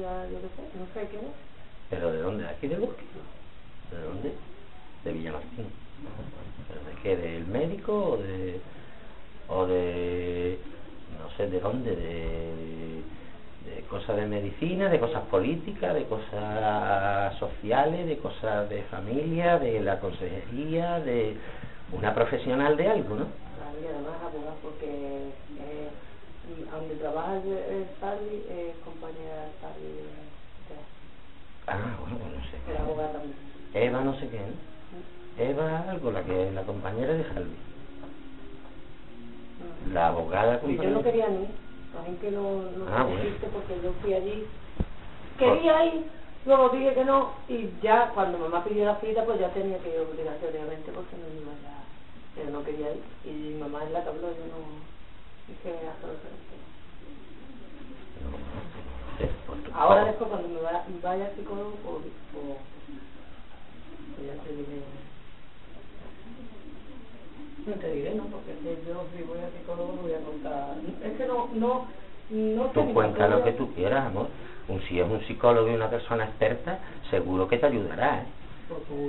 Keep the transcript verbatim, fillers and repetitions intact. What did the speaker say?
compañera, yo qué sé, no sé quién es. ¿Pero de dónde? ¿De aquí de Burki? ¿De dónde? De Villamartín. ¿Pero de qué? ¿Del médico o de...? o de... no sé de dónde? De... de cosas de medicina, de cosas políticas, de cosas sociales, de cosas de familia, de la consejería, de una profesional de algo, ¿no? Claro, y además abogada, porque eh, donde trabaja el, el Sarli es compañera de Sarli de, de... Ah, bueno, pues no sé. Era abogada también. Eva no sé qué, ¿no? Eva algo, la que la compañera de Salvi. Mm. La abogada Y yo no quería ni, la gente no, no ah, se bueno. existe porque yo fui allí, quería ir, luego dije que no, y ya cuando mamá pidió la cita pues ya tenía que ir obligatoriamente porque no iba ya, pero no quería ir, y mi mamá es la que habló, yo no, dije absolutamente no. Ahora después cuando me vaya, vaya al psicólogo, pues, pues, pues ya te diré. No te diré, ¿no? Porque si yo si voy al psicólogo voy a contar. Es que no, no, no sé. Tú cuenta lo que tú quieras, amor. Un, si es un psicólogo y una persona experta, seguro que te ayudará, ¿eh? Pues,